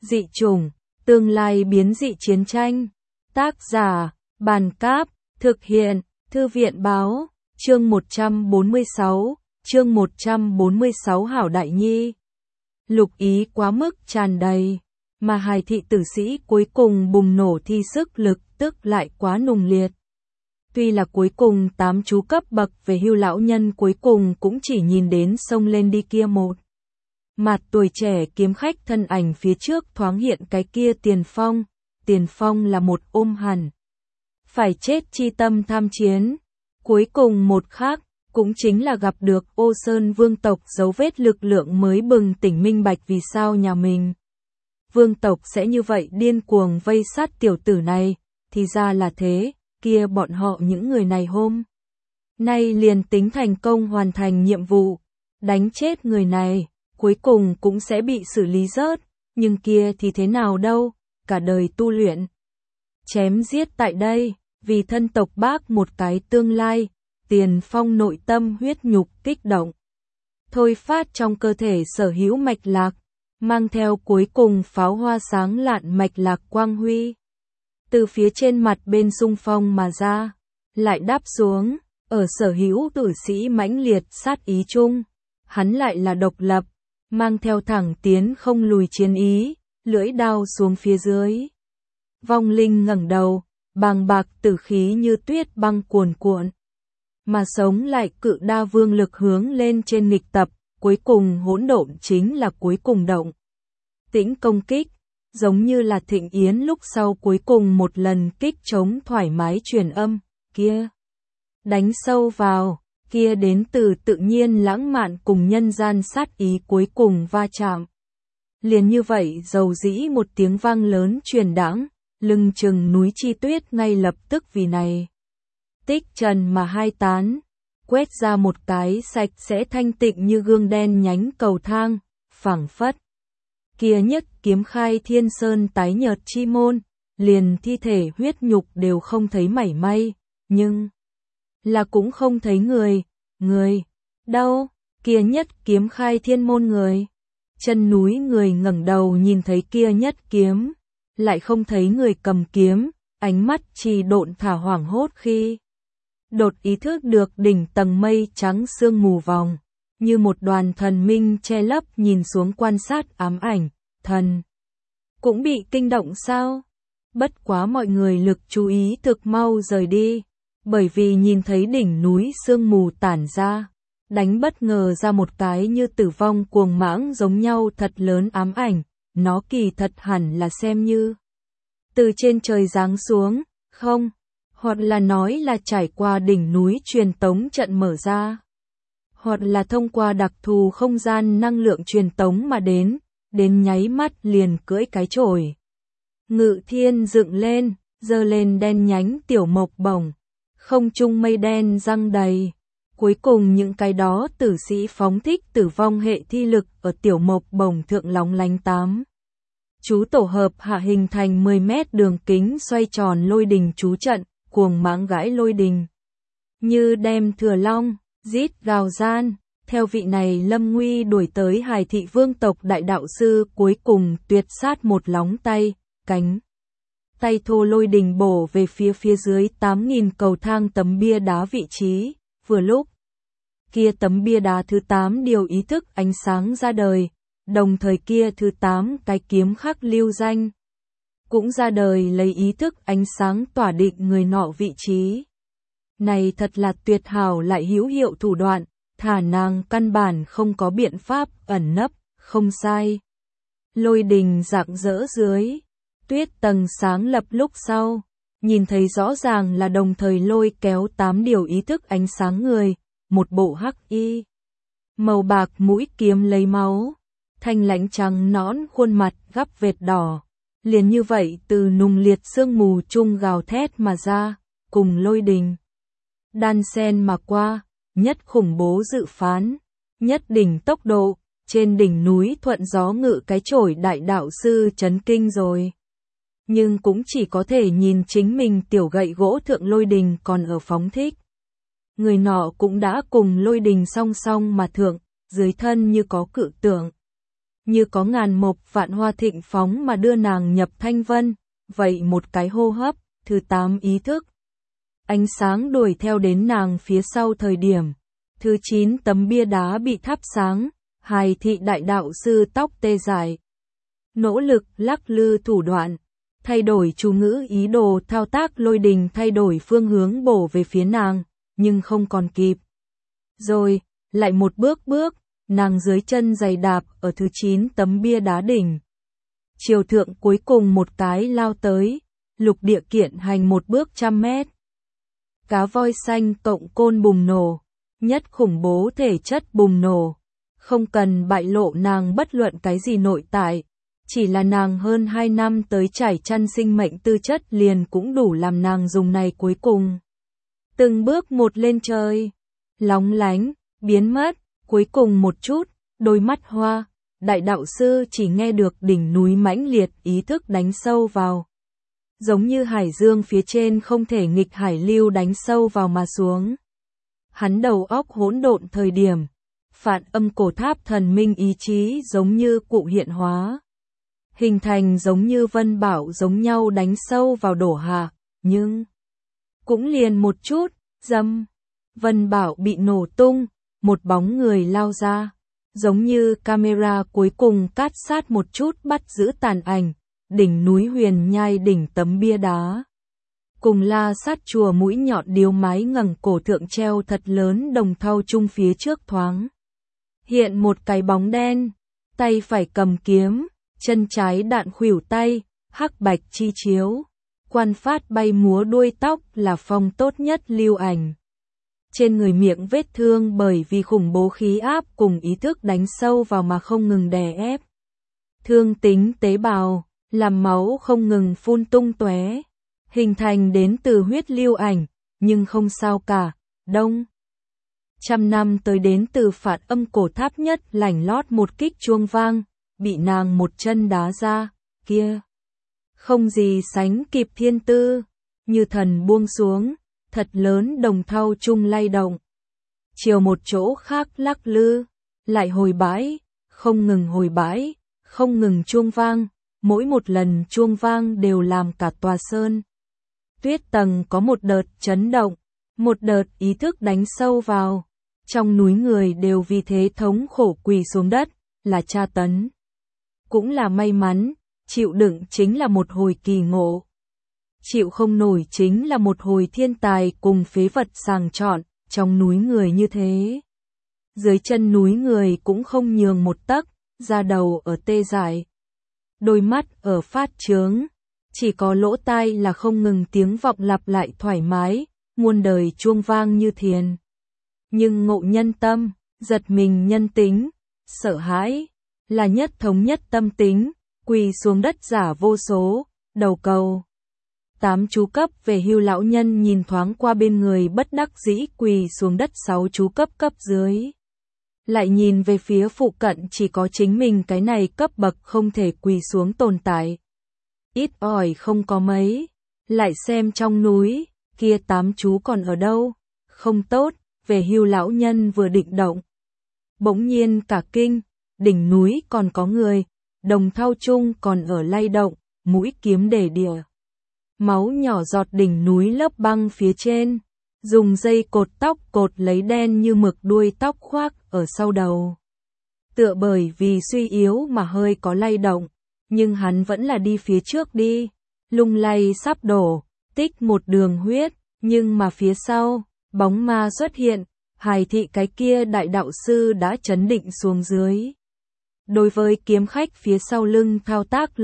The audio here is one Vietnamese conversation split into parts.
Dị chủng, tương lai biến dị chiến tranh. Tác giả, Bàn Cáp, thực hiện, Thư viện Báo, chương 146, chương 146 Hảo Đại Nhi. Lục ý quá mức tràn đầy, mà hài thị tử sĩ cuối cùng bùng nổ thi sức lực tức lại quá nùng liệt. Tuy là cuối cùng 8 chú cấp bậc về hưu lão nhân cuối cùng cũng chỉ nhìn đến xông lên đi kia một. Mặt tuổi trẻ kiếm khách thân ảnh phía trước thoáng hiện cái kia Tiền Phong là một ôm hẳn. Phải chết chi tâm tham chiến. Cuối cùng một khác, cũng chính là gặp được Ô Sơn vương tộc dấu vết lực lượng mới bừng tỉnh minh bạch vì sao nhà mình. Vương tộc sẽ như vậy điên cuồng vây sát tiểu tử này, thì ra là thế, kia bọn họ những người này hôm nay liền tính thành công hoàn thành nhiệm vụ, đánh chết người này, cuối cùng cũng sẽ bị xử lý rớt, nhưng kia thì thế nào đâu, cả đời tu luyện. Chém giết tại đây, vì thân tộc bác một cái tương lai, Tiền Phong nội tâm huyết nhục kích động. Thôi phát trong cơ thể sở hữu mạch lạc, mang theo cuối cùng pháo hoa sáng lạn mạch lạc quang huy. Từ phía trên mặt bên xung phong mà ra, lại đáp xuống, ở sở hữu tử sĩ mãnh liệt sát ý chung, hắn lại là độc lập, mang theo thẳng tiến không lùi chiến ý, lưỡi đao xuống phía dưới. Vong linh ngẩng đầu, bàng bạc tử khí như tuyết băng cuồn cuộn, mà sống lại cự đa vương lực hướng lên trên nghịch tập, cuối cùng hỗn độn chính là cuối cùng động. Tĩnh công kích, giống như là thịnh yến lúc sau cuối cùng một lần kích chống thoải mái truyền âm, kia. Đánh sâu vào, kia đến từ tự nhiên lãng mạn cùng nhân gian sát ý cuối cùng va chạm. Liền như vậy dầu dĩ một tiếng vang lớn truyền đãng, lưng chừng núi chi tuyết ngay lập tức vì này. Tích trần mà hai tán, quét ra một cái sạch sẽ thanh tịnh như gương đen nhánh cầu thang, phảng phất. Kia nhất kiếm khai thiên sơn tái nhợt chi môn, liền thi thể huyết nhục đều không thấy mảy may, nhưng là cũng không thấy người, đâu, kia nhất kiếm khai thiên môn người. Chân núi người ngẩng đầu nhìn thấy kia nhất kiếm, lại không thấy người cầm kiếm, ánh mắt trì độn thả hoảng hốt khi đột ý thức được đỉnh tầng mây trắng sương mù vòng, như một đoàn thần minh che lấp nhìn xuống quan sát ám ảnh, thần cũng bị kinh động sao? Bất quá mọi người lực chú ý thực mau rời đi, bởi vì nhìn thấy đỉnh núi sương mù tản ra, đánh bất ngờ ra một cái như tử vong cuồng mãng giống nhau thật lớn ám ảnh, nó kỳ thật hẳn là xem như từ trên trời giáng xuống, không, hoặc là nói là trải qua đỉnh núi truyền tống trận mở ra, hoặc là thông qua đặc thù không gian năng lượng truyền tống mà đến nháy mắt liền cưỡi cái chổi. Ngự thiên dựng lên, giơ lên đen nhánh tiểu mộc bổng, không trung mây đen răng đầy. Cuối cùng những cái đó tử sĩ phóng thích tử vong hệ thi lực ở tiểu mộc bổng thượng lóng lánh 8. Chú tổ hợp hạ hình thành 10 mét đường kính xoay tròn lôi đình chú trận, cuồng mãng gãi lôi đình. Như đem thừa long, rít gào gian, theo vị này lâm nguy đuổi tới hài thị vương tộc đại đạo sư cuối cùng tuyệt sát một lóng tay, cánh. Tay thô lôi đình bổ về phía dưới 8.000 cầu thang tấm bia đá vị trí, vừa lúc. Kia tấm bia đá thứ 8 điều ý thức ánh sáng ra đời, đồng thời kia thứ 8 cái kiếm khắc lưu danh. Cũng ra đời lấy ý thức ánh sáng tỏa định người nọ vị trí. Này thật là tuyệt hảo lại hữu hiệu thủ đoạn, thả nàng căn bản không có biện pháp ẩn nấp, không sai. Lôi đình rạng rỡ dưới, tuyết tầng sáng lập lúc sau, nhìn thấy rõ ràng là đồng thời lôi kéo 8 điều ý thức ánh sáng người, một bộ hắc y. Màu bạc mũi kiếm lấy máu, thanh lãnh trắng nõn khuôn mặt gắp vệt đỏ, liền như vậy từ nùng liệt sương mù chung gào thét mà ra, cùng lôi đình. Đan sen mà qua, nhất khủng bố dự phán, nhất đỉnh tốc độ, trên đỉnh núi thuận gió ngự cái chổi đại đạo sư chấn kinh rồi. Nhưng cũng chỉ có thể nhìn chính mình tiểu gậy gỗ thượng lôi đình còn ở phóng thích. Người nọ cũng đã cùng lôi đình song song mà thượng, dưới thân như có cự tượng. như có ngàn mộc vạn hoa thịnh phóng mà đưa nàng nhập thanh vân, vậy một cái hô hấp, thứ 8 ý thức. Ánh sáng đuổi theo đến nàng phía sau thời điểm, thứ 9 tấm bia đá bị thắp sáng, Hài Thị đại đạo sư tóc tê dại. Nỗ lực lắc lư thủ đoạn, thay đổi chú ngữ ý đồ thao tác lôi đình thay đổi phương hướng bổ về phía nàng, nhưng không còn kịp. Rồi, lại một bước, nàng dưới chân giày đạp ở thứ 9 tấm bia đá đỉnh. Chiều thượng cuối cùng một cái lao tới, lục địa kiện hành một bước 100 mét. Cá voi xanh cộng côn bùng nổ, nhất khủng bố thể chất bùng nổ. Không cần bại lộ nàng bất luận cái gì nội tại, chỉ là nàng hơn 2 năm tới trải chăn sinh mệnh tư chất liền cũng đủ làm nàng dùng này cuối cùng. Từng bước một lên trời, lóng lánh, biến mất, cuối cùng một chút, đôi mắt hoa, đại đạo sư chỉ nghe được đỉnh núi mãnh liệt ý thức đánh sâu vào. Giống như hải dương phía trên không thể nghịch hải lưu đánh sâu vào mà xuống. Hắn đầu óc hỗn độn thời điểm, Phản Âm Cổ Tháp thần minh ý chí giống như cụ hiện hóa. Hình thành giống như Vân Bảo giống nhau đánh sâu vào đổ hạ, nhưng cũng liền một chút, dầm. Vân Bảo bị nổ tung, một bóng người lao ra, giống như camera cuối cùng cát sát một chút bắt giữ tàn ảnh, đỉnh núi huyền nhai đỉnh tấm bia đá. Cùng la sát chùa mũi nhọn điếu mái ngẩng cổ thượng treo thật lớn đồng thau chung phía trước thoáng. Hiện một cái bóng đen, tay phải cầm kiếm, chân trái đạn khuỷu tay, hắc bạch chi chiếu. Quan phát bay múa đuôi tóc là phong tốt nhất lưu ảnh. Trên người miệng vết thương bởi vì khủng bố khí áp cùng ý thức đánh sâu vào mà không ngừng đè ép. Thương tính tế bào, làm máu không ngừng phun tung tóe, hình thành đến từ huyết lưu ảnh, nhưng không sao cả, đông. 100 năm tới đến từ Phản Âm Cổ Tháp nhất lảnh lót một kích chuông vang, bị nàng một chân đá ra, kia. Không gì sánh kịp thiên tư, như thần buông xuống, thật lớn đồng thau chung lay động. Chiều một chỗ khác lắc lư, lại hồi bãi, không ngừng hồi bãi, không ngừng chuông vang, mỗi một lần chuông vang đều làm cả tòa sơn. Tuyết tầng có một đợt chấn động, một đợt ý thức đánh sâu vào. Trong núi người đều vì thế thống khổ quỳ xuống đất, là tra tấn. Cũng là may mắn, chịu đựng chính là một hồi kỳ ngộ. Chịu không nổi chính là một hồi thiên tài cùng phế vật sàng chọn, trong núi người như thế. Dưới chân núi người cũng không nhường một tấc, da đầu ở tê dại. Đôi mắt ở phát trướng, chỉ có lỗ tai là không ngừng tiếng vọng lặp lại thoải mái, muôn đời chuông vang như thiền. Nhưng ngộ nhân tâm, giật mình nhân tính, sợ hãi, là nhất thống nhất tâm tính, quỳ xuống đất giả vô số, đầu cầu. 8 chú cấp về hưu lão nhân nhìn thoáng qua bên người bất đắc dĩ quỳ xuống đất 6 chú cấp cấp dưới. Lại nhìn về phía phụ cận chỉ có chính mình cái này cấp bậc không thể quỳ xuống tồn tại. Ít ỏi không có mấy, lại xem trong núi, kia 8 chú còn ở đâu, không tốt, về hưu lão nhân vừa định động. Bỗng nhiên cả kinh, đỉnh núi còn có người, đồng thau chung còn ở lay động, mũi kiếm để đìa. Máu nhỏ giọt đỉnh núi lớp băng phía trên, dùng dây cột tóc cột lấy đen như mực đuôi tóc khoác ở sau đầu. Tựa bởi vì suy yếu mà hơi có lay động, nhưng hắn vẫn là đi phía trước đi, lung lay sắp đổ, tích một đường huyết, nhưng mà phía sau, bóng ma xuất hiện, Hài Thị cái kia đại đạo sư đã chấn định xuống dưới. Đối với kiếm khách phía sau lưng thao tác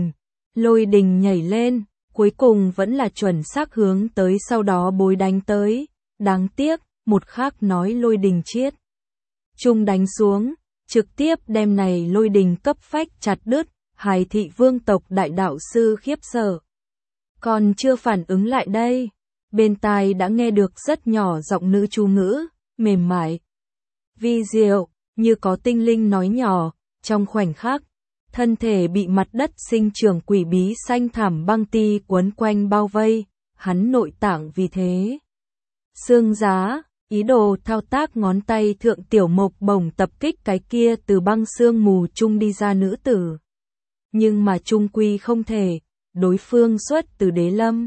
lôi đình nhảy lên, cuối cùng vẫn là chuẩn xác hướng tới sau đó bối đánh tới, đáng tiếc, một khác nói lôi đình chiết. Trung đánh xuống, trực tiếp đem này lôi đình cấp phách chặt đứt, Hài Thị vương tộc đại đạo sư khiếp sợ. Còn chưa phản ứng lại đây, bên tai đã nghe được rất nhỏ giọng nữ chú ngữ, mềm mại. Vi diệu, như có tinh linh nói nhỏ, trong khoảnh khắc, thân thể bị mặt đất sinh trưởng quỷ bí xanh thảm băng ti quấn quanh bao vây, hắn nội tạng vì thế. Xương giá, Ý đồ thao tác ngón tay Thượng Tiểu Mộc bổng tập kích cái kia từ băng sương mù chung đi ra nữ tử. Nhưng mà chung quy không thể, đối phương xuất từ Đế Lâm.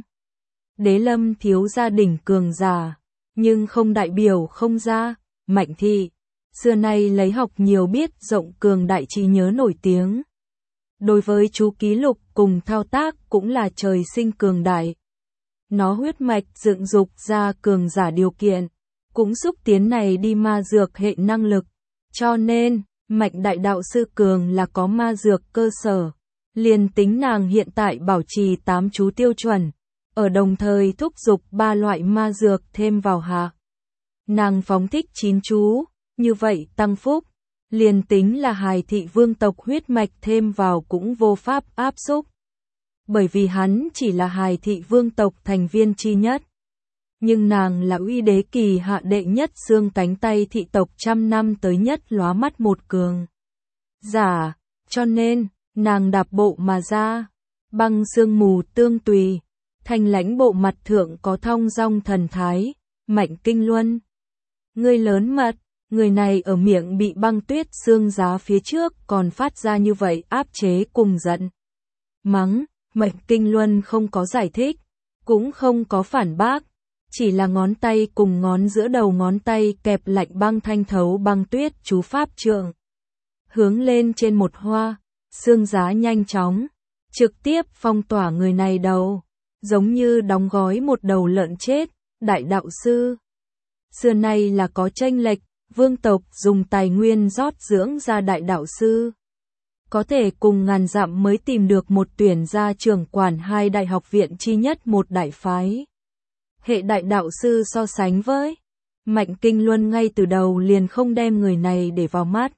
Đế Lâm thiếu gia đỉnh cường giả, nhưng không đại biểu không ra, Mạnh thị. Xưa nay lấy học nhiều biết rộng cường đại trí nhớ nổi tiếng. Đối với chú ký lục cùng thao tác cũng là trời sinh cường đại. Nó huyết mạch dựng dục ra cường giả điều kiện, cũng xúc tiến này đi ma dược hệ năng lực. Cho nên, Mạnh đại đạo sư cường là có ma dược cơ sở. Liền tính nàng hiện tại bảo trì 8 chú tiêu chuẩn, ở đồng thời thúc giục 3 loại ma dược thêm vào hạ. Nàng phóng thích 9 chú, như vậy tăng phúc, liền tính là hài thị vương tộc huyết mạch thêm vào cũng vô pháp áp xúc. Bởi vì hắn chỉ là hài thị vương tộc thành viên chi nhất. Nhưng nàng là uy đế kỳ hạ đệ nhất xương cánh tay thị tộc trăm năm tới nhất lóa mắt một cường giả, cho nên, nàng đạp bộ mà ra, băng sương mù tương tùy, thanh lãnh bộ mặt thượng có thong dong thần thái, Mạnh Kinh Luân. Ngươi lớn mật, người này ở miệng bị băng tuyết xương giá phía trước còn phát ra như vậy áp chế cùng giận. Mắng, Mạnh Kinh Luân không có giải thích, cũng không có phản bác, chỉ là ngón tay cùng ngón giữa đầu ngón tay kẹp lạnh băng thanh thấu băng tuyết chú pháp trượng. Hướng lên trên một hoa, xương giá nhanh chóng, trực tiếp phong tỏa người này đầu, giống như đóng gói một đầu lợn chết, đại đạo sư. Xưa nay là có chênh lệch, vương tộc dùng tài nguyên rót dưỡng ra đại đạo sư. Có thể cùng ngàn dặm mới tìm được một tuyển gia trưởng quản 2 đại học viện chi nhất một đại phái. Hệ đại đạo sư so sánh với Mạnh Kinh Luân ngay từ đầu liền không đem người này để vào mắt.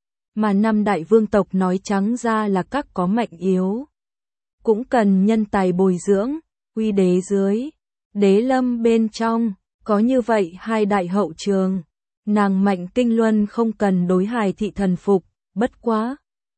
Mà 5 đại vương tộc nói trắng ra là các có mạnh yếu. Cũng cần nhân tài bồi dưỡng, uy đế dưới, Đế Lâm bên trong, có như vậy 2 đại hậu trường. Nàng Mạnh Kinh Luân không cần đối hài thị thần phục, bất quá.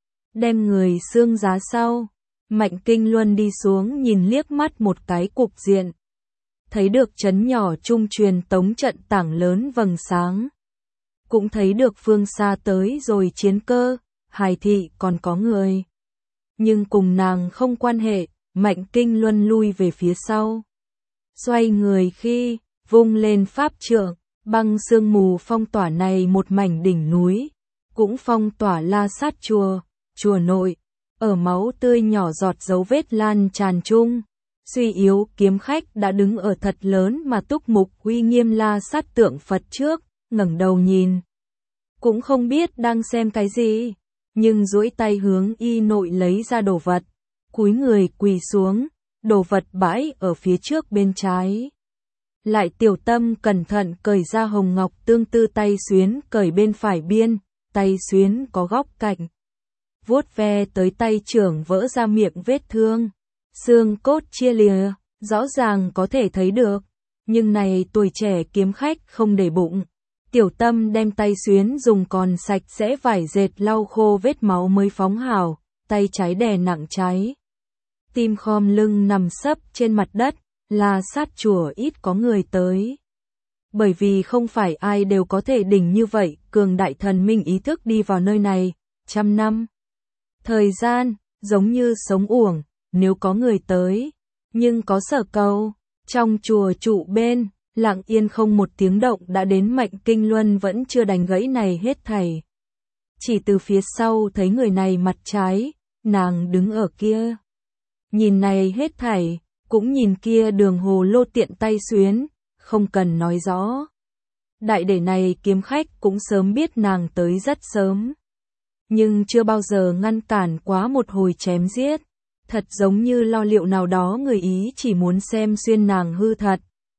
Đem người xương giá sau, Mạnh Kinh Luân đi xuống nhìn liếc mắt một cái cục diện. Thấy được trấn nhỏ trung truyền tống trận tảng lớn vầng sáng. Cũng thấy được phương xa tới rồi chiến cơ, hài thị còn có người. Nhưng cùng nàng không quan hệ, Mạnh Kinh Luân lui về phía sau. Xoay người khi, vung lên pháp trượng, băng sương mù phong tỏa này một mảnh đỉnh núi. Cũng phong tỏa La Sát chùa, chùa nội, ở máu tươi nhỏ giọt dấu vết lan tràn chung. Suy yếu kiếm khách đã đứng ở thật lớn mà túc mục uy nghiêm La Sát tượng Phật trước, ngẩng đầu nhìn. Cũng không biết đang xem cái gì, nhưng duỗi tay hướng y nội lấy ra đồ vật, cúi người quỳ xuống, đồ vật bãi ở phía trước bên trái. Lại tiểu tâm cẩn thận cởi ra hồng ngọc tương tư tay xuyến cởi bên phải biên, tay xuyến có góc cạnh. Vuốt ve tới tay trưởng vỡ ra miệng vết thương, xương cốt chia lìa, rõ ràng có thể thấy được. Nhưng này tuổi trẻ kiếm khách không để bụng. Tiểu tâm đem tay xuyến dùng còn sạch sẽ vải dệt lau khô vết máu mới phóng hào, tay trái đè nặng trái. Tim khom lưng nằm sấp trên mặt đất, La Sát chùa ít có người tới. Bởi vì không phải ai đều có thể đỉnh như vậy, cường đại thần minh ý thức đi vào nơi này, 100 năm. Thời gian, giống như sống uổng, nếu có người tới, nhưng có sở cầu, trong chùa trụ bên, lặng yên không một tiếng động đã đến Mạnh Kinh Luân vẫn chưa đánh gãy này hết thảy. Chỉ từ phía sau thấy người này mặt trái, nàng đứng ở kia. Nhìn này hết thảy, cũng nhìn kia đường hồ lô tiện tay xuyến, không cần nói rõ. Đại để này kiếm khách cũng sớm biết nàng tới rất sớm. Nhưng chưa bao giờ ngăn cản quá một hồi chém giết. Thật giống như lo liệu nào đó người ý chỉ muốn xem xuyên nàng hư thật.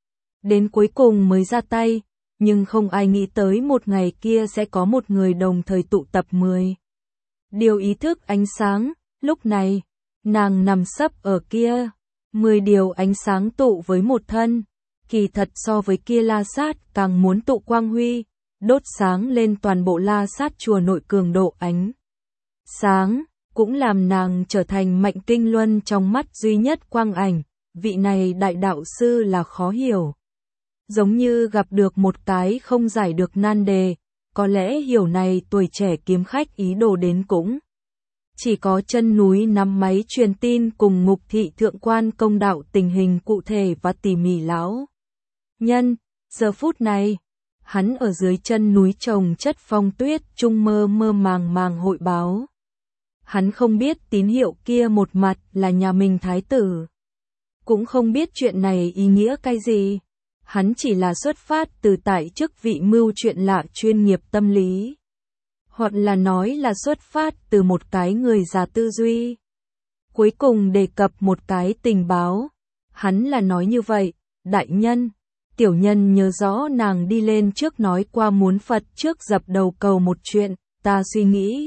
Đến cuối cùng mới ra tay, nhưng không ai nghĩ tới một ngày kia sẽ có một người đồng thời tụ tập 10. Điều ý thức ánh sáng, lúc này, nàng nằm sấp ở kia, 10 điều ánh sáng tụ với một thân, kỳ thật so với kia La Sát càng muốn tụ quang huy, đốt sáng lên toàn bộ La Sát chùa nội cường độ ánh sáng, cũng làm nàng trở thành Mạnh Kinh Luân trong mắt duy nhất quang ảnh, vị này đại đạo sư là khó hiểu. giống như gặp được một cái không giải được nan đề, có lẽ hiểu này tuổi trẻ kiếm khách ý đồ đến cũng. Chỉ có chân núi nắm máy truyền tin cùng Ngục Thị thượng quan công đạo tình hình cụ thể và tỉ mỉ lão nhân. Giờ phút này, hắn ở dưới chân núi trồng chất phong tuyết trung mơ mơ màng màng hội báo. Hắn không biết tín hiệu kia một mặt là nhà mình thái tử. Cũng không biết chuyện này ý nghĩa cái gì. Hắn chỉ là xuất phát từ tại chức vị mưu chuyện lạ chuyên nghiệp tâm lý. Hoặc là nói là xuất phát từ một cái người già tư duy. Cuối cùng đề cập một cái tình báo. Hắn là nói như vậy, đại nhân. Tiểu nhân nhớ rõ nàng đi lên trước nói qua muốn Phật trước dập đầu cầu một chuyện, ta suy nghĩ.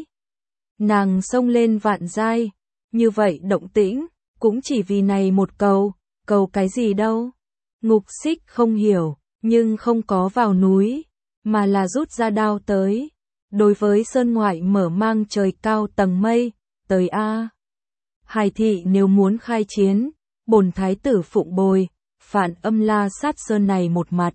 Nàng xông lên vạn giai, như vậy động tĩnh, cũng chỉ vì này một cầu cái gì đâu. Ngục Xích không hiểu, nhưng không có vào núi, mà là rút ra đao tới. Đối với sơn ngoại mở mang trời cao tầng mây, tới a. Hải thị nếu muốn khai chiến, bổn thái tử phụng bồi, phản âm La Sát Sơn này một mặt.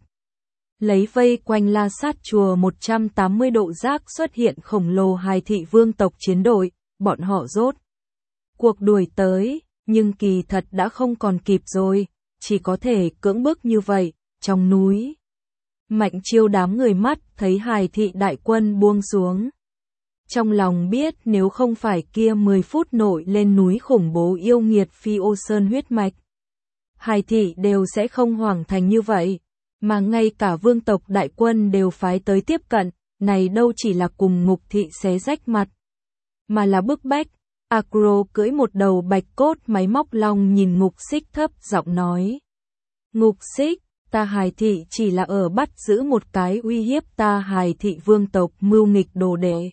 Lấy vây quanh La Sát chùa 180 độ giác xuất hiện khổng lồ Hải thị vương tộc chiến đội, bọn họ rốt cuộc đuổi tới, nhưng kỳ thật đã không còn kịp rồi, chỉ có thể cưỡng bức như vậy, trong núi. Mạnh Chiêu đám người mắt thấy Hải thị đại quân buông xuống. Trong lòng biết nếu không phải kia 10 phút nổi lên núi khủng bố yêu nghiệt Phi Ô Sơn huyết mạch, Hải thị đều sẽ không hoảng thành như vậy, mà ngay cả vương tộc đại quân đều phái tới tiếp cận, này đâu chỉ là cùng Ngục Thị xé rách mặt, mà là bức bách. Acro cưỡi một đầu bạch cốt máy móc long nhìn Ngục Xích thấp giọng nói. Ngục Xích, ta Hải thị chỉ là ở bắt giữ một cái uy hiếp ta Hải thị vương tộc mưu nghịch đồ đệ.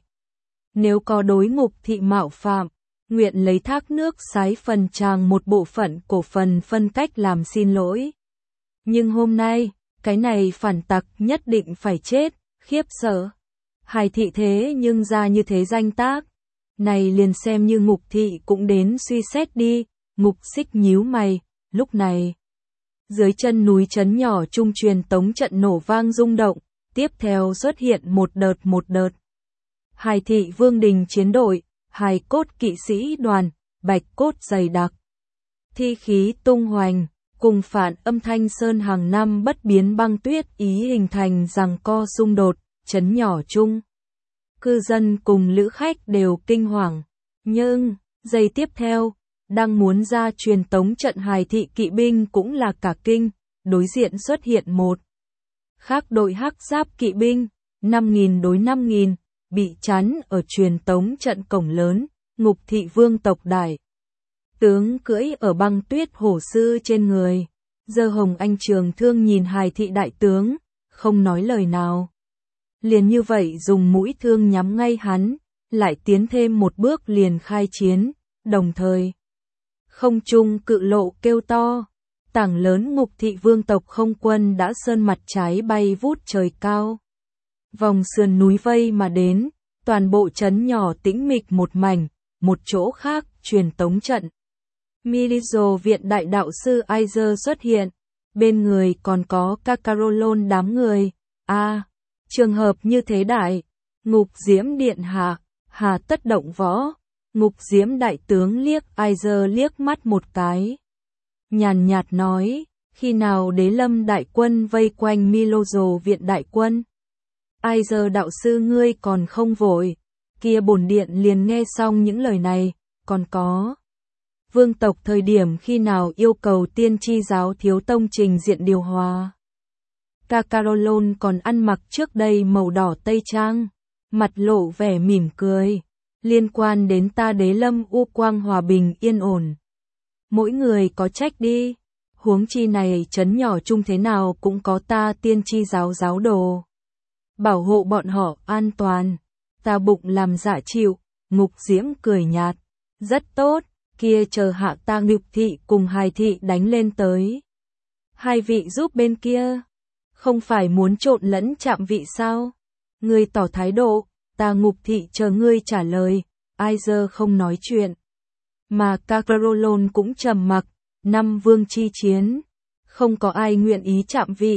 Nếu có đối Ngục Thị mạo phạm, nguyện lấy thác nước sái phần tràng một bộ phận cổ phần phân cách làm xin lỗi. Nhưng hôm nay, cái này phản tặc nhất định phải chết, khiếp sợ. Hải thị thế nhưng ra như thế danh tác. Này liền xem như Ngục Thị cũng đến suy xét đi. Ngục Xích nhíu mày, lúc này. Dưới chân núi trấn nhỏ trung truyền tống trận nổ vang rung động, tiếp theo xuất hiện một đợt. Hải thị vương đình chiến đội, hài cốt kỵ sĩ đoàn, bạch cốt dày đặc. Thi khí tung hoành, cùng phản âm thanh sơn hàng năm bất biến băng tuyết ý hình thành giằng co xung đột, trấn nhỏ chung. Cư dân cùng lữ khách đều kinh hoàng. Nhưng, giây tiếp theo, đang muốn ra truyền tống trận Hải thị kỵ binh cũng là cả kinh, đối diện xuất hiện một khác đội hắc giáp kỵ binh, 5.000 đối 5.000, bị chắn ở truyền tống trận cổng lớn, Ngục Thị vương tộc đại. Tướng cưỡi ở băng tuyết hổ sư trên người, Giơ Hồng Anh trường thương nhìn Hải thị đại tướng, không nói lời nào. Liền như vậy dùng mũi thương nhắm ngay hắn, lại tiến thêm một bước liền khai chiến, đồng thời. Không trung cự lộ kêu to, tảng lớn Ngục Thị vương tộc không quân đã sơn mặt trái bay vút trời cao. Vòng sườn núi vây mà đến, toàn bộ trấn nhỏ tĩnh mịch một mảnh, một chỗ khác, truyền tống trận. Milizo viện đại đạo sư Aizer xuất hiện, bên người còn có Kakarolon đám người. Trường hợp như thế đại, Ngục Diễm điện hạ, hà tất động võ. Ngục Diễm đại tướng liếc Aizer liếc mắt một cái. Nhàn nhạt nói, khi nào Đế Lâm đại quân vây quanh Milizo viện đại quân? Aizer đạo sư ngươi còn không vội, kia bổn điện liền nghe xong những lời này, còn có. Vương tộc thời điểm khi nào yêu cầu tiên tri giáo thiếu tông trình diện điều hòa. Kakarolon còn ăn mặc trước đây màu đỏ tây trang, mặt lộ vẻ mỉm cười, liên quan đến ta Đế Lâm u quang hòa bình yên ổn. Mỗi người có trách đi, huống chi này trấn nhỏ chung thế nào cũng có ta tiên tri giáo giáo đồ. Bảo hộ bọn họ an toàn, ta bụng làm dạ chịu. Ngục Diễm cười nhạt, rất tốt, kia chờ hạ ta Ngục Thị cùng Hải thị đánh lên tới. Hai vị giúp bên kia, không phải muốn trộn lẫn chạm vị sao? Ngươi tỏ thái độ, ta Ngục Thị chờ ngươi trả lời. Aizer không nói chuyện, mà Kakarolon cũng trầm mặc. Năm vương chi chiến, không có ai nguyện ý chạm vị,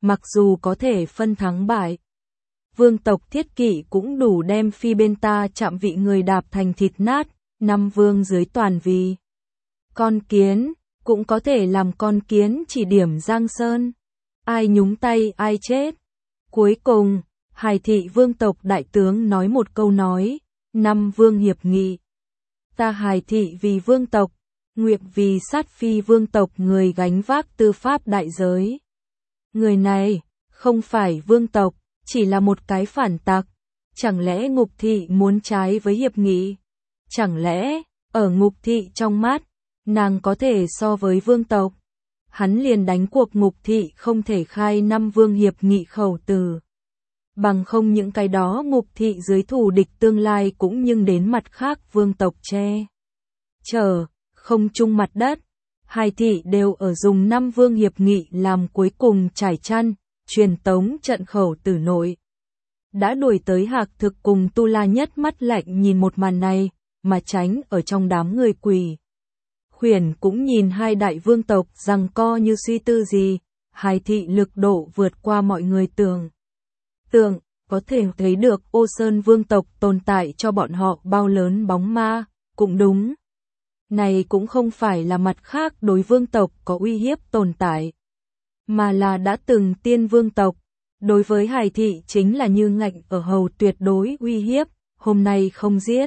mặc dù có thể phân thắng bại. Vương tộc Thiết Kỷ cũng đủ đem Phi bên ta chạm vị người đạp thành thịt nát, năm vương dưới toàn vì. Con kiến, cũng có thể làm con kiến chỉ điểm Giang Sơn. Ai nhúng tay ai chết. Cuối cùng, Hải thị vương tộc đại tướng nói một câu nói, năm vương hiệp nghị. Ta Hải thị vì vương tộc, nguyện vì sát Phi vương tộc người gánh vác tư pháp đại giới. Người này, không phải vương tộc, chỉ là một cái phản tặc. Chẳng lẽ Ngục thị muốn trái với hiệp nghị? Chẳng lẽ, ở Ngục thị trong mắt, nàng có thể so với vương tộc? Hắn liền đánh cuộc Ngục thị không thể khai năm vương hiệp nghị khẩu từ. Bằng không những cái đó Ngục thị dưới thù địch tương lai cũng nhưng đến mặt khác vương tộc che chở, không chung mặt đất. Hai thị đều ở dùng năm vương hiệp nghị làm cuối cùng trải chăn, truyền tống trận khẩu tử nội. Đã đuổi tới Hạc Thực cùng Tu La nhất mắt lạnh nhìn một màn này, mà tránh ở trong đám người quỳ. Khuyển cũng nhìn hai đại vương tộc giằng co như suy tư gì, hai thị lực độ vượt qua mọi người tưởng. Có thể thấy được Ô Sơn vương tộc tồn tại cho bọn họ bao lớn bóng ma, cũng đúng. Này cũng không phải là mặt khác đối vương tộc có uy hiếp tồn tại, mà là đã từng tiên vương tộc. Đối với Hải thị chính là như ngạnh ở hầu tuyệt đối uy hiếp, hôm nay không giết.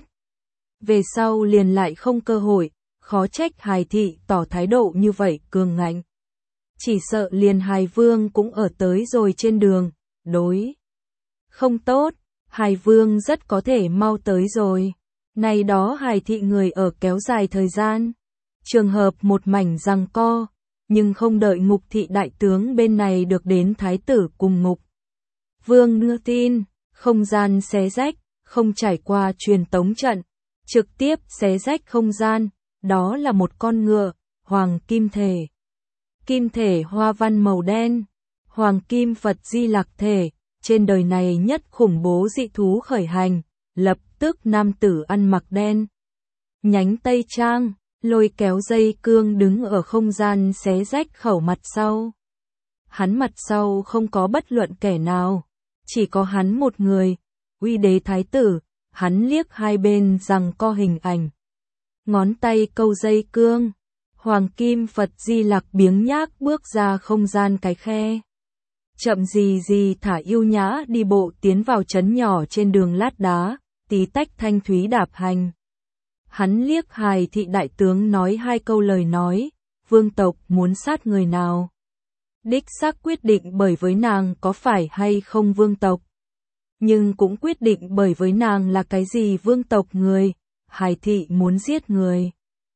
Về sau liền lại không cơ hội, khó trách Hải thị tỏ thái độ như vậy cường ngạnh. Chỉ sợ liền Hải vương cũng ở tới rồi trên đường, đối. Không tốt, Hải vương rất có thể mau tới rồi. Này đó Hải thị người ở kéo dài thời gian. Trường hợp một mảnh giằng co, nhưng không đợi Ngục thị đại tướng bên này được đến thái tử cùng Ngục vương đưa tin, không gian xé rách, không trải qua truyền tống trận, trực tiếp xé rách không gian, đó là một con ngựa, hoàng kim thể. Kim thể hoa văn màu đen, hoàng kim Phật Di Lặc thể, trên đời này nhất khủng bố dị thú khởi hành, lập tức nam tử ăn mặc đen. Nhánh tây trang, lôi kéo dây cương đứng ở không gian xé rách khẩu mặt sau. Hắn mặt sau không có bất luận kẻ nào, chỉ có hắn một người, Uy Đế Thái tử, hắn liếc hai bên giằng co hình ảnh. Ngón tay câu dây cương, hoàng kim Phật Di Lặc biếng nhác bước ra không gian cái khe. Chậm gì thả yêu nhã đi bộ tiến vào trấn nhỏ trên đường lát đá, tí tách thanh thúy đạp hành. Hắn liếc Hải thị đại tướng nói hai câu lời nói, vương tộc muốn sát người nào. Đích xác quyết định bởi với nàng có phải hay không vương tộc. Nhưng cũng quyết định bởi với nàng là cái gì vương tộc người, Hải thị muốn giết người.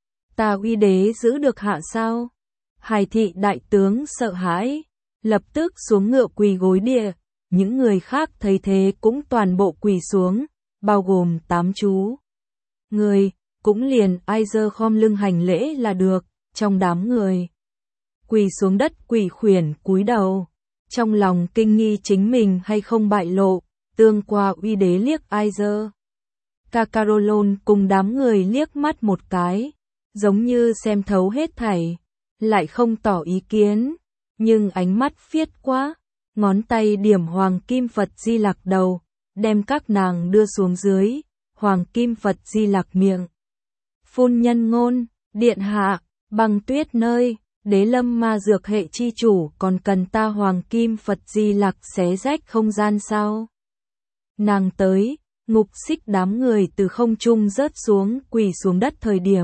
Ta Uy Đế giữ được hạ sao? Hải thị đại tướng sợ hãi, lập tức xuống ngựa quỳ gối địa, những người khác thấy thế cũng toàn bộ quỳ xuống, bao gồm 8 chú. Người, cũng liền ai dơ khom lưng hành lễ là được, trong đám người. Quỳ xuống đất quỷ khuyển cúi đầu, trong lòng kinh nghi chính mình hay không bại lộ, tương qua Uy Đế liếc ai dơ. Cacarolon cùng đám người liếc mắt một cái, giống như xem thấu hết thảy, lại không tỏ ý kiến, nhưng ánh mắt phiết quá, ngón tay điểm hoàng kim Phật Di Lặc đầu, đem các nàng đưa xuống dưới, hoàng kim Phật Di Lặc miệng. Phun nhân ngôn, điện hạ, băng tuyết nơi, Đế Lâm ma dược hệ chi chủ còn cần ta hoàng kim Phật Di Lặc xé rách không gian sao? Nàng tới, Ngục Xích đám người từ không trung rớt xuống quỳ xuống đất thời điểm.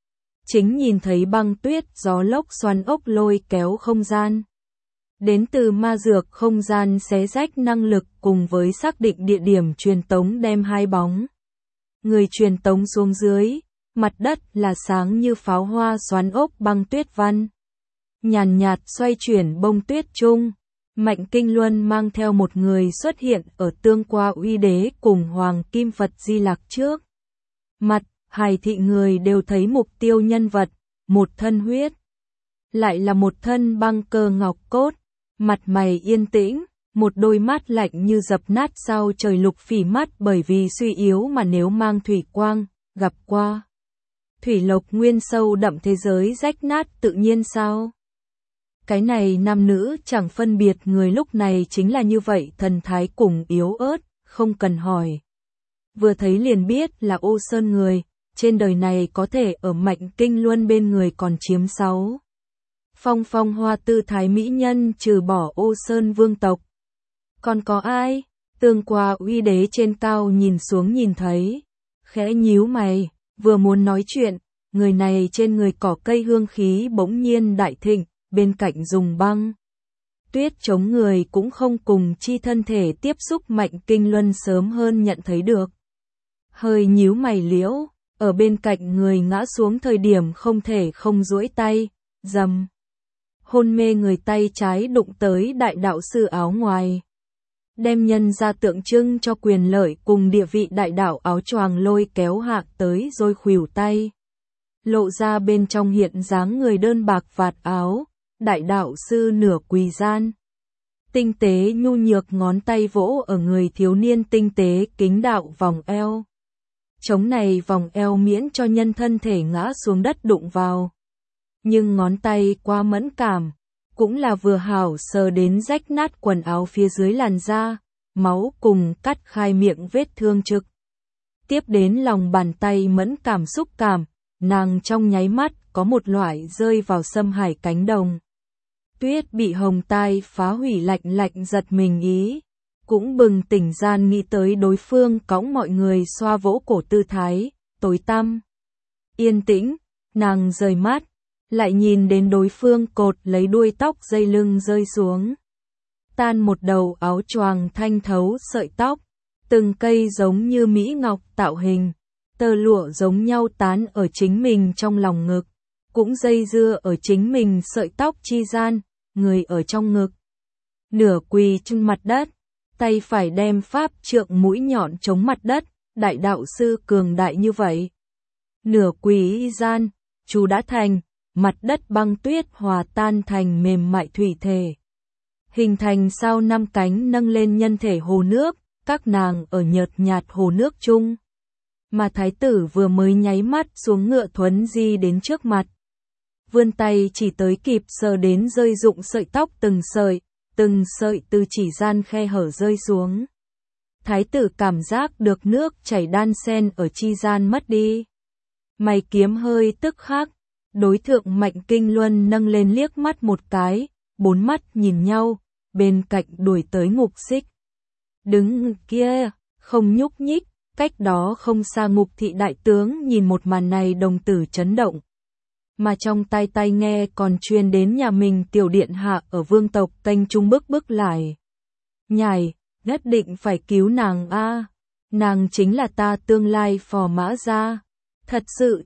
Chính nhìn thấy băng tuyết gió lốc xoắn ốc lôi kéo không gian. Đến từ ma dược không gian xé rách năng lực cùng với xác định địa điểm truyền tống đem hai bóng. Người truyền tống xuống dưới, mặt đất là sáng như pháo hoa xoắn ốc băng tuyết văn. Nhàn nhạt xoay chuyển bông tuyết chung, Mạnh Kinh Luân mang theo một người xuất hiện ở tương qua Uy Đế cùng Hoàng Kim Phật Di Lặc trước. Mặt, Hải thị người đều thấy mục tiêu nhân vật, một thân huyết. Lại là một thân băng cơ ngọc cốt, mặt mày yên tĩnh, một đôi mắt lạnh như dập nát sau trời lục phỉ mắt bởi vì suy yếu mà nếu mang thủy quang, gặp qua. Thủy lộc nguyên sâu đậm thế giới rách nát tự nhiên sao? Cái này nam nữ chẳng phân biệt người lúc này chính là như vậy thần thái cùng yếu ớt, không cần hỏi. Vừa thấy liền biết là Ô Sơn người, trên đời này có thể ở Mạnh Kinh Luân bên người còn chiếm 6. Phong phong hoa tư thái mỹ nhân trừ bỏ Ô Sơn vương tộc. Còn có ai? Tương qua uy đế trên cao nhìn xuống nhìn thấy. Khẽ nhíu mày, vừa muốn nói chuyện, người này trên người cỏ cây hương khí bỗng nhiên đại thịnh, bên cạnh dùng băng. Tuyết chống người cũng không cùng chi thân thể tiếp xúc Mạnh Kinh Luân sớm hơn nhận thấy được. Hơi nhíu mày liễu, ở bên cạnh người ngã xuống thời điểm không thể không duỗi tay, dầm. Hôn mê người tay trái đụng tới đại đạo sư áo ngoài. Đem nhân ra tượng trưng cho quyền lợi cùng địa vị đại đạo áo choàng lôi kéo hạ tới rồi khuỷu tay. Lộ ra bên trong hiện dáng người đơn bạc vạt áo, đại đạo sư nửa quỳ gian. Tinh tế nhu nhược ngón tay vỗ ở người thiếu niên tinh tế kính đạo vòng eo. Chống này vòng eo miễn cho nhân thân thể ngã xuống đất đụng vào. Nhưng ngón tay quá mẫn cảm, cũng là vừa hảo sờ đến rách nát quần áo phía dưới làn da, máu cùng cắt khai miệng vết thương trực. Tiếp đến lòng bàn tay mẫn cảm xúc cảm, nàng trong nháy mắt có một loại rơi vào xâm hải cánh đồng. Tuyết bị hồng tai phá hủy lạnh lạnh giật mình ý, cũng bừng tỉnh gian nghĩ tới đối phương cõng mọi người xoa vỗ cổ tư thái, tối tăm. Yên tĩnh, nàng rời mắt, lại nhìn đến đối phương cột lấy đuôi tóc dây lưng rơi xuống. Tan một đầu áo choàng thanh thấu sợi tóc, từng cây giống như mỹ ngọc tạo hình, tơ lụa giống nhau tán ở chính mình trong lòng ngực, cũng dây dưa ở chính mình sợi tóc chi gian, người ở trong ngực. Nửa quỳ trên mặt đất, tay phải đem pháp trượng mũi nhọn chống mặt đất, đại đạo sư cường đại như vậy. Nửa quỳ gian, chú đã thành, mặt đất băng tuyết hòa tan thành mềm mại thủy thể. Hình thành sao 5 cánh nâng lên nhân thể hồ nước, các nàng ở nhợt nhạt hồ nước chung. Mà thái tử vừa mới nháy mắt xuống ngựa thuấn di đến trước mặt. Vươn tay chỉ tới kịp sờ đến rơi rụng sợi tóc từng sợi từ chỉ gian khe hở rơi xuống. Thái tử cảm giác được nước chảy đan sen ở chi gian mất đi. Mày kiếm hơi tức khắc, đối thượng Mạnh Kinh Luân nâng lên liếc mắt một cái, 4 mắt nhìn nhau, bên cạnh đuổi tới Ngục Xích. Đứng kia, không nhúc nhích, cách đó không xa Ngục thị đại tướng nhìn một màn này đồng tử chấn động. Mà trong tai nghe còn truyền đến nhà mình tiểu điện hạ ở vương tộc tênh trung bức lại. Nhảy, nhất định phải cứu nàng a, nàng chính là ta tương lai phò mã gia. Thật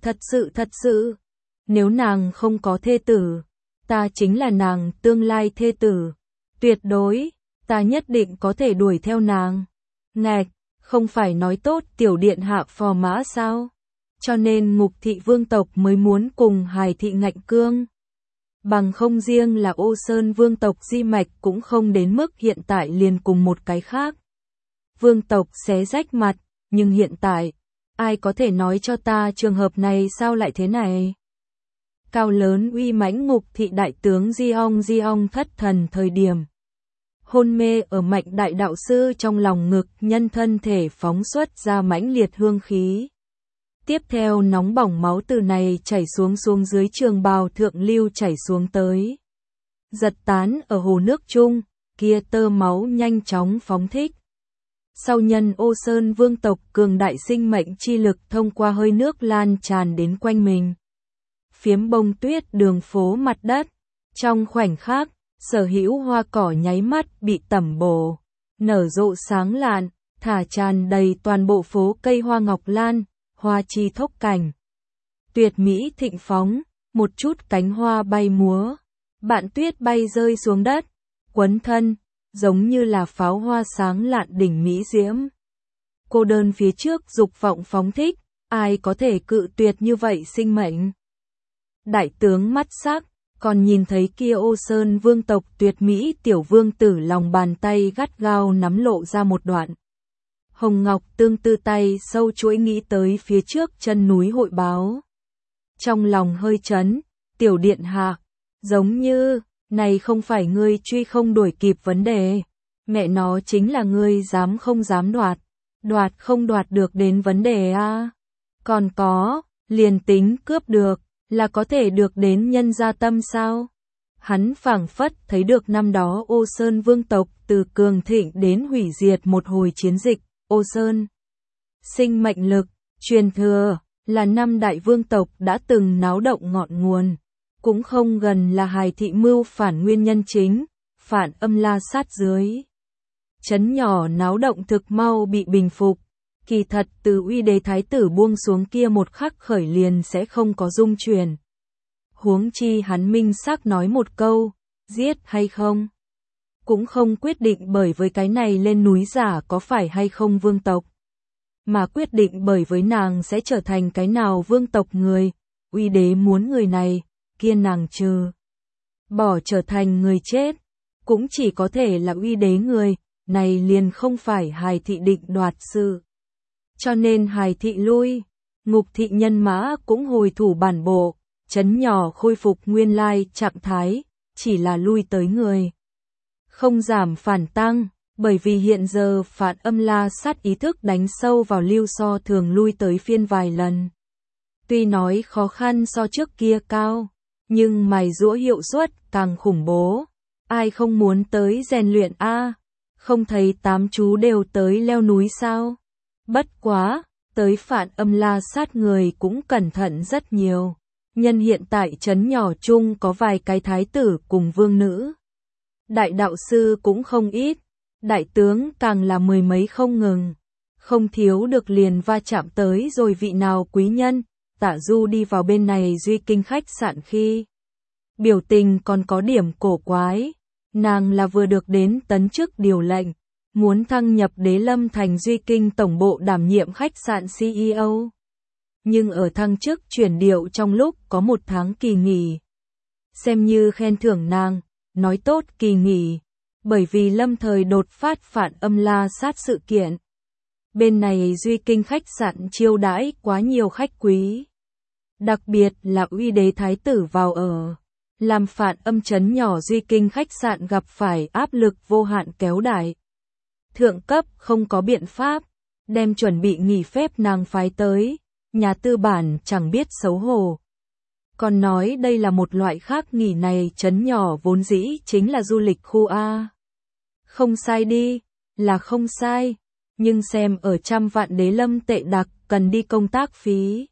sự. Nếu nàng không có thê tử, ta chính là nàng tương lai thê tử. Tuyệt đối, ta nhất định có thể đuổi theo nàng. Ngạch, không phải nói tốt tiểu điện hạ phò mã sao? Cho nên Ngục thị vương tộc mới muốn cùng Hải thị ngạnh cương. Bằng không riêng là Ô Sơn vương tộc di mạch cũng không đến mức hiện tại liền cùng một cái khác. Vương tộc xé rách mặt, nhưng hiện tại, ai có thể nói cho ta trường hợp này sao lại thế này? Cao lớn uy mãnh Ngục thị đại tướng Di Ong thất thần thời điểm. Hôn mê ở Mạnh đại đạo sư trong lòng ngực nhân thân thể phóng xuất ra mãnh liệt hương khí. Tiếp theo nóng bỏng máu từ này chảy xuống dưới trường bào thượng lưu chảy xuống tới. Giật tán ở hồ nước chung, kia tơ máu nhanh chóng phóng thích. Sau nhân Ô Sơn vương tộc cường đại sinh mệnh chi lực thông qua hơi nước lan tràn đến quanh mình. Phiếm bông tuyết đường phố mặt đất, trong khoảnh khắc, sở hữu hoa cỏ nháy mắt bị tẩm bổ, nở rộ sáng lạn, thả tràn đầy toàn bộ phố cây hoa ngọc lan, hoa chi thốc cảnh. Tuyệt mỹ thịnh phóng, một chút cánh hoa bay múa, bạn tuyết bay rơi xuống đất, quấn thân, giống như là pháo hoa sáng lạn đỉnh mỹ diễm. Cô đơn phía trước dục vọng phóng thích, ai có thể cự tuyệt như vậy sinh mệnh. Đại tướng mắt sắc, còn nhìn thấy kia Ô Sơn vương tộc tuyệt mỹ tiểu vương tử lòng bàn tay gắt gao nắm lộ ra một đoạn. Hồng Ngọc tương tư tay sâu chuỗi nghĩ tới phía trước chân núi hội báo. Trong lòng hơi chấn, tiểu điện hạ, giống như, Này không phải ngươi truy không đuổi kịp vấn đề. Mẹ nó chính là ngươi dám không dám đoạt. Đoạt không đoạt được đến vấn đề a. Còn có, liền tính cướp được, là có thể được đến nhân gia tâm sao? Hắn phảng phất thấy được năm đó Ô Sơn vương tộc từ cường thịnh đến hủy diệt một hồi chiến dịch. Ô Sơn, sinh mệnh lực, truyền thừa, là năm đại vương tộc đã từng náo động ngọn nguồn. Cũng không gần là hài thị mưu phản nguyên nhân chính, phản âm La Sát dưới. Trấn nhỏ náo động thực mau bị bình phục. Kỳ thật từ uy đế thái tử buông xuống kia một khắc khởi liền sẽ không có dung chuyển. Huống chi hắn minh xác nói một câu, giết hay không. Cũng không quyết định bởi với cái này lên núi giả có phải hay không vương tộc. Mà quyết định bởi với nàng sẽ trở thành cái nào vương tộc người. Uy đế muốn người này, kia nàng trừ bỏ trở thành người chết. Cũng chỉ có thể là uy đế người, này liền không phải hài thị định đoạt sự. Cho nên hài thị lui, ngục thị nhân mã cũng hồi thủ bản bộ, trấn nhỏ khôi phục nguyên lai trạng thái, chỉ là lui tới người. Không giảm phản tăng, bởi vì hiện giờ phản âm La Sát ý thức đánh sâu vào Lưu So thường lui tới phiên vài lần. Tuy nói khó khăn so trước kia cao, nhưng mài giũa hiệu suất càng khủng bố. Ai không muốn tới rèn luyện a? Không thấy 8 chú đều tới leo núi sao? Bất quá, tới phản âm La Sát người cũng cẩn thận rất nhiều. Nhân hiện tại trấn nhỏ chung có vài cái thái tử cùng vương nữ. Đại đạo sư cũng không ít, đại tướng càng là mười mấy không ngừng. Không thiếu được liền va chạm tới rồi vị nào quý nhân. Tạ Du đi vào bên này Duy Kinh khách sạn khi biểu tình còn có điểm cổ quái. Nàng là vừa được đến tấn chức điều lệnh, muốn thăng nhập Đế Lâm thành Duy Kinh tổng bộ đảm nhiệm khách sạn CEO. Nhưng ở thăng chức chuyển điệu trong lúc có một tháng kỳ nghỉ. Xem như khen thưởng nàng, nói tốt kỳ nghỉ, bởi vì lâm thời đột phát phản âm La Sát sự kiện. Bên này Duy Kinh khách sạn chiêu đãi quá nhiều khách quý. Đặc biệt là uy đế thái tử vào ở. Làm phản âm trấn nhỏ Duy Kinh khách sạn gặp phải áp lực vô hạn kéo đài. Thượng cấp không có biện pháp, đem chuẩn bị nghỉ phép nàng phái tới, nhà tư bản chẳng biết xấu hổ. Còn nói đây là một loại khác nghỉ này trấn nhỏ vốn dĩ chính là du lịch khu A. Không sai đi, là không sai, nhưng xem ở 100 vạn Đế Lâm tệ đặc cần đi công tác phí.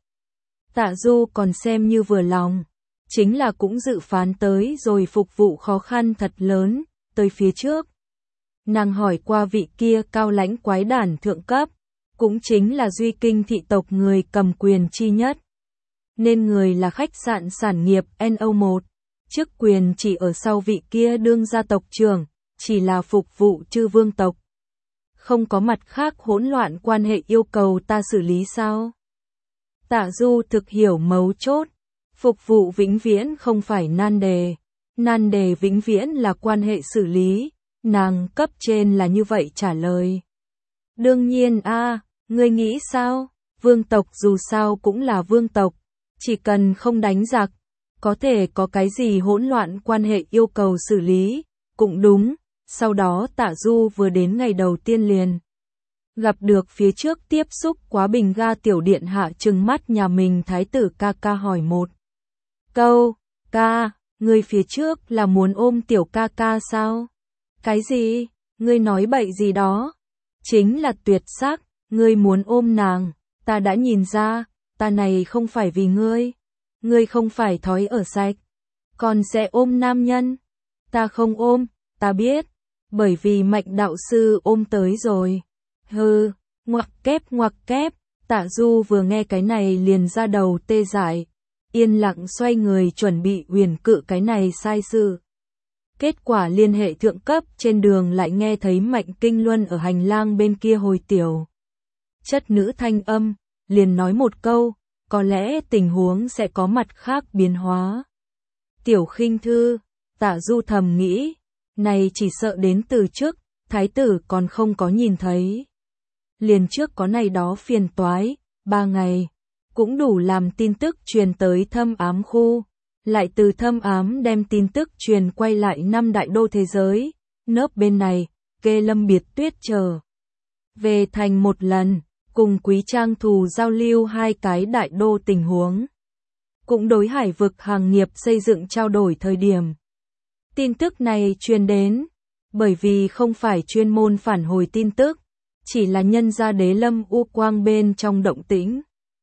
Tạ Du còn xem như vừa lòng. Chính là cũng dự phán tới rồi phục vụ khó khăn thật lớn, tới phía trước. Nàng hỏi qua vị kia cao lãnh quái đản thượng cấp, cũng chính là Duy Kinh thị tộc người cầm quyền chi nhất. Nên người là khách sạn sản nghiệp NO1, chức quyền chỉ ở sau vị kia đương gia tộc trưởng, chỉ là phục vụ chư vương tộc. Không có mặt khác hỗn loạn quan hệ yêu cầu ta xử lý sao? Tạ Du thực hiểu mấu chốt. Phục vụ vĩnh viễn không phải nan đề vĩnh viễn là quan hệ xử lý, nàng cấp trên là như vậy trả lời. Đương nhiên a, ngươi nghĩ sao? Vương tộc dù sao cũng là vương tộc, chỉ cần không đánh giặc, có thể có cái gì hỗn loạn quan hệ yêu cầu xử lý, cũng đúng. Sau đó Tạ Du vừa đến ngày đầu tiên liền gặp được phía trước tiếp xúc quá bình ga tiểu điện hạ trừng mắt nhà mình thái tử ca ca hỏi một câu, ca, ngươi phía trước là muốn ôm tiểu ca ca sao? Cái gì? Ngươi nói bậy gì đó? Chính là tuyệt sắc, ngươi muốn ôm nàng, ta đã nhìn ra, ta này không phải vì ngươi không phải thói ở sạch, còn sẽ ôm nam nhân. Ta không ôm, ta biết, bởi vì Mạnh đạo sư ôm tới rồi. Hừ, ngoặc kép, Tạ Du vừa nghe cái này liền ra đầu tê dại. Yên lặng xoay người chuẩn bị huyền cự cái này sai sự. Kết quả liên hệ thượng cấp trên đường lại nghe thấy Mạnh Kinh Luân ở hành lang bên kia hồi tiểu. Chất nữ thanh âm, liền nói một câu, có lẽ tình huống sẽ có mặt khác biến hóa. Tiểu Khinh Thư, Tạ Du thầm nghĩ, này chỉ sợ đến từ trước, thái tử còn không có nhìn thấy. Liền trước có này đó phiền toái, 3 ngày. Cũng đủ làm tin tức truyền tới thâm ám khu. lại từ thâm ám đem tin tức truyền quay lại năm đại đô thế giới, nớp bên này, kê Lâm Biệt Tuyết trở về thành một lần, cùng Quý Trang Thù giao lưu hai cái đại đô tình huống. Cũng đối hải vực hàng nghiệp xây dựng trao đổi thời điểm. Tin tức này truyền đến, bởi vì không phải chuyên môn phản hồi tin tức, chỉ là nhân ra Đế Lâm U Quang bên trong động tĩnh.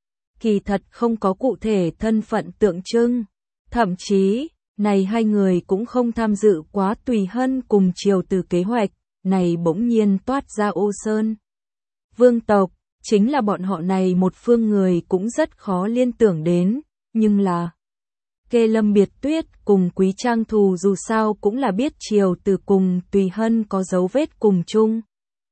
Kỳ thật không có cụ thể thân phận tượng trưng, thậm chí, này hai người cũng không tham dự quá Tùy Hân cùng Triều Từ kế hoạch, này bỗng nhiên toát ra Ô Sơn vương tộc, chính là bọn họ này một phương người cũng rất khó liên tưởng đến, nhưng là kê Lâm Biệt Tuyết cùng Quý Trang Thù dù sao cũng là biết Triều Từ cùng Tùy Hân có dấu vết cùng chung.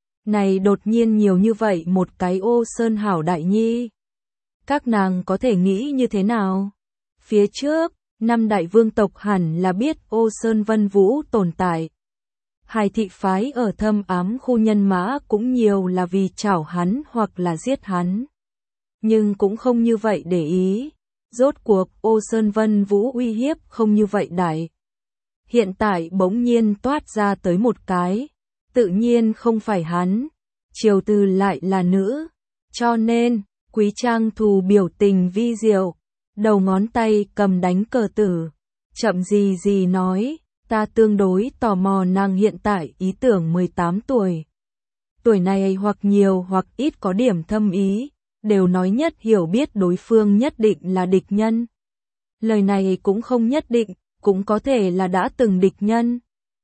Này đột nhiên nhiều như vậy một cái Ô Sơn hảo đại nhi. Các nàng có thể nghĩ như thế nào? Phía trước, năm đại vương tộc hẳn là biết Ô Sơn Vân Vũ tồn tại. Hai thị phái ở thâm ám khu nhân mã cũng nhiều là vì trảo hắn hoặc là giết hắn. Nhưng cũng không như vậy để ý. Rốt cuộc Ô Sơn Vân Vũ uy hiếp không như vậy đại. Hiện tại bỗng nhiên toát ra tới một cái. Tự nhiên không phải hắn. Triều Từ lại là nữ. Cho nên, Quý Trang Thù biểu tình vi diệu. Đầu ngón tay cầm đánh cờ tử. Chậm gì gì nói. Ta tương đối tò mò nàng hiện tại ý tưởng 18 tuổi. Tuổi này hoặc nhiều hoặc ít có điểm thâm ý, đều nói nhất hiểu biết đối phương nhất định là địch nhân. Lời này cũng không nhất định, cũng có thể là đã từng địch nhân.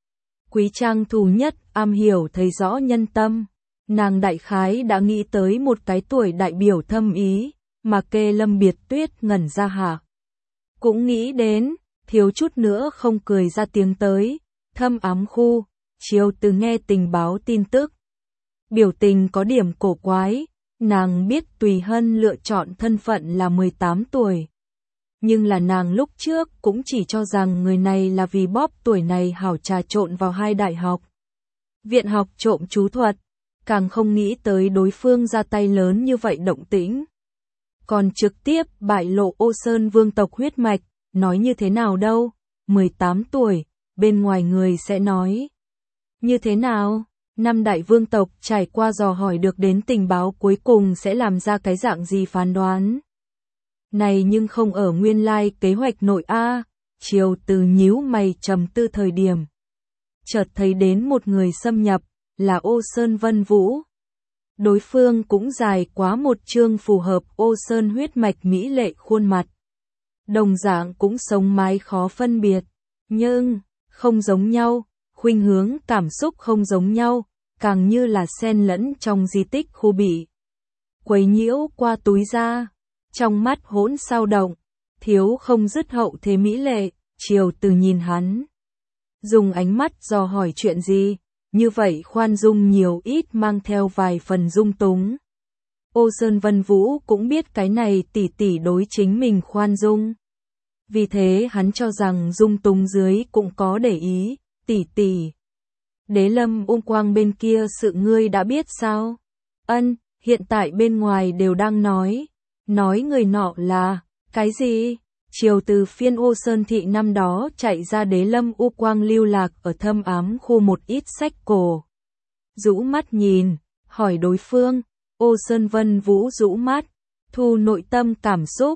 Quý Trang Thù nhất am hiểu thấy rõ nhân tâm, nàng đại khái đã nghĩ tới một cái tuổi đại biểu thâm ý, mà kê Lâm Biệt Tuyết ngẩn ra hả. Cũng nghĩ đến. Thiếu chút nữa không cười ra tiếng tới, thâm ám khu, Triều Từ nghe tình báo tin tức. Biểu tình có điểm cổ quái, nàng biết Tùy Hân lựa chọn thân phận là 18 tuổi. Nhưng là nàng lúc trước cũng chỉ cho rằng người này là vì bóp tuổi này hảo trà trộn vào hai đại học. Viện học trộm chú thuật, càng không nghĩ tới đối phương ra tay lớn như vậy động tĩnh. Còn trực tiếp bại lộ Ô Sơn vương tộc huyết mạch. Nói như thế nào đâu, 18 tuổi, bên ngoài người sẽ nói. Như thế nào, năm đại vương tộc trải qua dò hỏi được đến tình báo cuối cùng sẽ làm ra cái dạng gì phán đoán. Này nhưng không ở nguyên lai kế hoạch nội A, Triều Từ nhíu mày trầm tư thời điểm. Chợt thấy đến một người xâm nhập, là Ô Sơn Vân Vũ. Đối phương cũng dài quá một chương phù hợp Ô Sơn huyết mạch mỹ lệ khuôn mặt. Đồng dạng cũng sống mái khó phân biệt, nhưng không giống nhau, khuynh hướng cảm xúc không giống nhau, càng như là xen lẫn trong di tích khu bị quấy nhiễu qua túi ra, trong mắt hỗn sao động, thiếu không dứt hậu thế mỹ lệ, Triều Từ nhìn hắn, dùng ánh mắt dò hỏi chuyện gì, như vậy khoan dung nhiều ít mang theo vài phần dung túng. Ô Sơn Vân Vũ cũng biết cái này tỷ tỷ đối chính mình khoan dung. Vì thế hắn cho rằng dung túng dưới cũng có để ý, tỷ tỷ. Đế Lâm U Quang bên kia sự ngươi đã biết sao? Ân, hiện tại bên ngoài đều đang nói người nọ là, cái gì? Triều Từ phiên Ô Sơn thị năm đó chạy ra Đế Lâm U Quang lưu lạc ở thâm ám khu một ít sách cổ. Rũ mắt nhìn, hỏi đối phương, Ô Sơn Vân Vũ rũ mắt, thu nội tâm cảm xúc,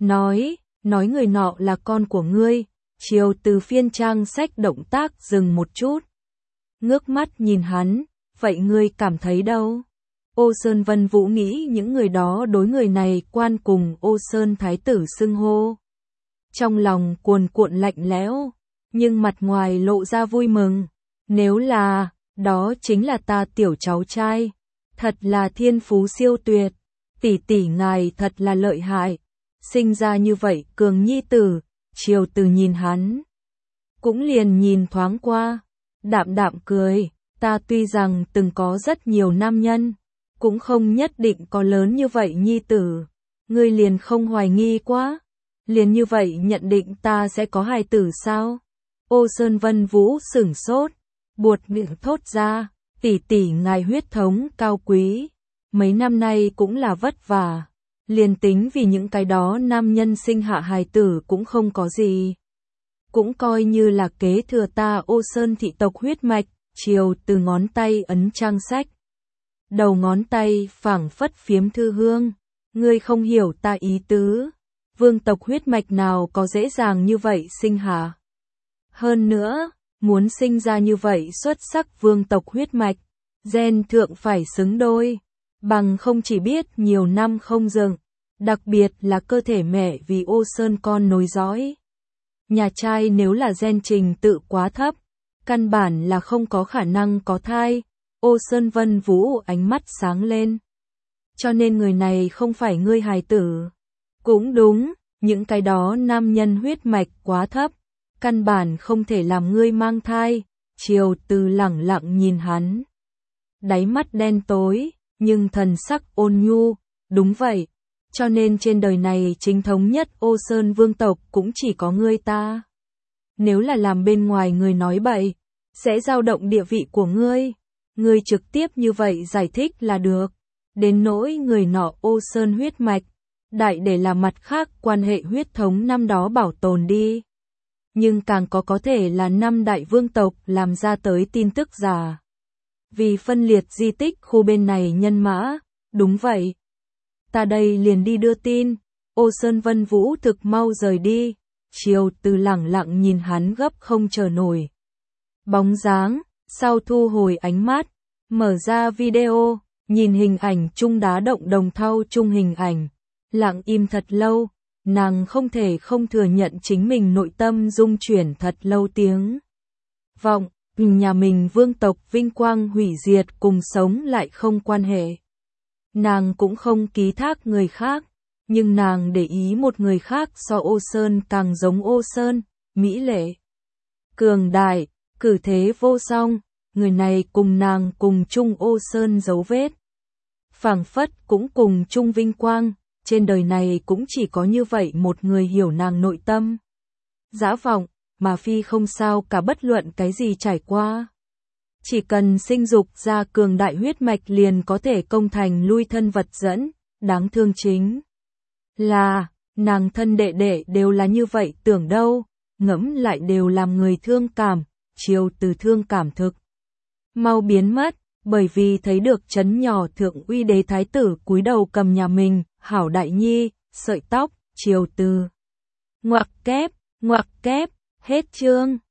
nói người nọ là con của ngươi. Triều Từ phiên trang sách động tác dừng một chút. Ngước mắt nhìn hắn, vậy ngươi cảm thấy đâu? Ô Sơn Vân Vũ nghĩ những người đó đối người này quan cùng Ô Sơn Thái tử xưng hô. Trong lòng cuồn cuộn lạnh lẽo, nhưng mặt ngoài lộ ra vui mừng. Nếu là, đó chính là ta tiểu cháu trai. Thật là thiên phú siêu tuyệt. Tỷ tỷ ngài thật là lợi hại. Sinh ra như vậy cường nhi tử. Triều Từ nhìn hắn, cũng liền nhìn thoáng qua, đạm đạm cười, ta tuy rằng từng có rất nhiều nam nhân, cũng không nhất định có lớn như vậy nhi tử, ngươi liền không hoài nghi quá, liền như vậy nhận định ta sẽ có hài tử sao? Ô Sơn Vân Vũ sửng sốt, buột miệng thốt ra, tỷ tỷ ngài huyết thống cao quý, mấy năm nay cũng là vất vả, Liền tính vì những cái đó nam nhân sinh hạ hài tử cũng không có gì. Cũng coi như là kế thừa ta Ô Sơn thị tộc huyết mạch, Triều Từ ngón tay ấn trang sách. Đầu ngón tay phảng phất phiếm thư hương. Ngươi không hiểu ta ý tứ. Vương tộc huyết mạch nào có dễ dàng như vậy sinh hả? Hơn nữa, muốn sinh ra như vậy xuất sắc vương tộc huyết mạch, gen thượng phải xứng đôi, bằng không chỉ biết nhiều năm không dừng, đặc biệt là cơ thể mẹ vì Ô Sơn con nối dõi. Nhà trai nếu là gen trình tự quá thấp, căn bản là không có khả năng có thai. Ô Sơn Vân Vũ ánh mắt sáng lên. Cho nên người này không phải ngươi hài tử. Cũng đúng, những cái đó nam nhân huyết mạch quá thấp, căn bản không thể làm ngươi mang thai. Triều Từ lẳng lặng nhìn hắn. Đáy mắt đen tối, nhưng thần sắc ôn nhu. Đúng vậy, cho nên trên đời này chính thống nhất Ô Sơn vương tộc cũng chỉ có ngươi ta. Nếu là làm bên ngoài người nói bậy, sẽ dao động địa vị của ngươi. Ngươi trực tiếp như vậy giải thích là được. Đến nỗi người nọ Ô Sơn huyết mạch, đại để là mặt khác quan hệ huyết thống năm đó bảo tồn đi. Nhưng càng có thể là năm đại vương tộc làm ra tới tin tức giả. Vì phân liệt di tích khu bên này nhân mã, đúng vậy. Ta đây liền đi đưa tin. Ô Sơn Vân Vũ thực mau rời đi. Triều Từ lẳng lặng nhìn hắn gấp không chờ nổi. Bóng dáng, sau thu hồi ánh mắt, mở ra video, nhìn hình ảnh chung đá động đồng thau chung hình ảnh. Lặng im thật lâu, nàng không thể không thừa nhận chính mình nội tâm rung chuyển thật lâu tiếng. Vọng, nhà mình vương tộc vinh quang hủy diệt cùng sống lại không quan hệ. Nàng cũng không ký thác người khác, nhưng nàng để ý một người khác so Ô Sơn càng giống Ô Sơn, mỹ lệ, cường đại, cử thế vô song, người này cùng nàng cùng chung Ô Sơn dấu vết. Phảng phất cũng cùng chung vinh quang, trên đời này cũng chỉ có như vậy một người hiểu nàng nội tâm. Dã vọng, mà phi không sao cả bất luận cái gì trải qua. Chỉ cần sinh dục ra cường đại huyết mạch liền có thể công thành lui thân vật dẫn, đáng thương chính là, nàng thân đệ đệ đều là như vậy tưởng đâu, ngẫm lại đều làm người thương cảm. Triều Từ thương cảm thực mau biến mất, bởi vì thấy được trấn nhỏ thượng uy đế thái tử cúi đầu cầm nhà mình, hảo đại nhi, sợi tóc. Triều Từ ngoặc kép, hết chương.